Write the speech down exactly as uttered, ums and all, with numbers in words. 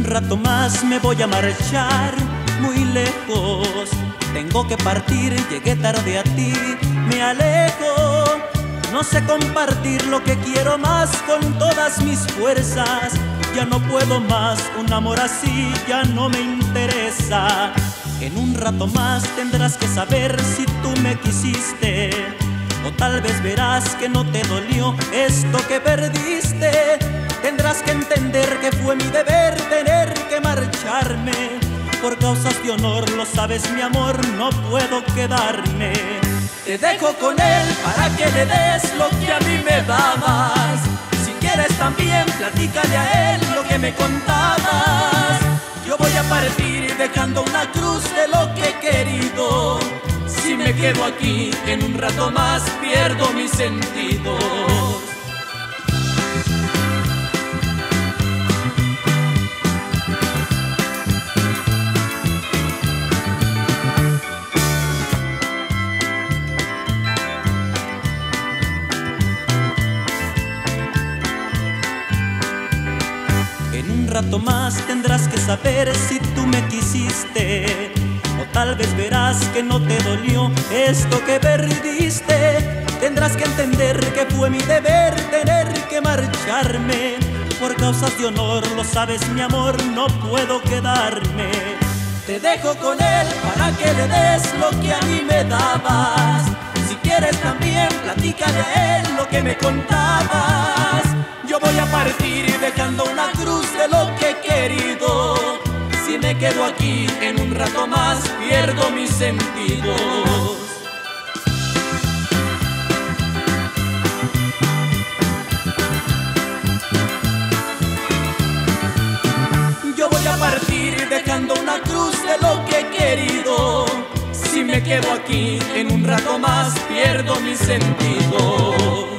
rato más me voy a marchar muy lejos. Tengo que partir, llegué tarde a ti, me alejo. No sé compartir lo que quiero más con todas mis fuerzas. Ya no puedo más, un amor así ya no me interesa. En un rato más tendrás que saber si tú me quisiste, o tal vez verás que no te dolió esto que perdiste. Tendrás que entender que fue mi deber tener que marcharme. Por causas de honor, lo sabes mi amor, no puedo quedarme. Te dejo con él para que le des lo que a mí me dabas. Si quieres también platícale a él lo que me contabas. Yo voy a partir dejando una cruz de lo que he querido. Si me quedo aquí en un rato más pierdo mis sentidos. En un rato más tendrás que saber si tú me quisiste, o tal vez verás que no te dolió esto que perdiste. Tendrás que entender que fue mi deber tener que marcharme. Por causas de honor, lo sabes mi amor, no puedo quedarme. Te dejo con él para que le des lo que a mí me dabas. Si quieres también platícale a él lo que me contabas. Yo voy a partir dejando una cruz de lo que he querido. Si me quedo aquí en un rato más pierdo mis sentidos. Yo voy a partir dejando una cruz de lo que he querido. Si me quedo aquí en un rato más pierdo mis sentidos.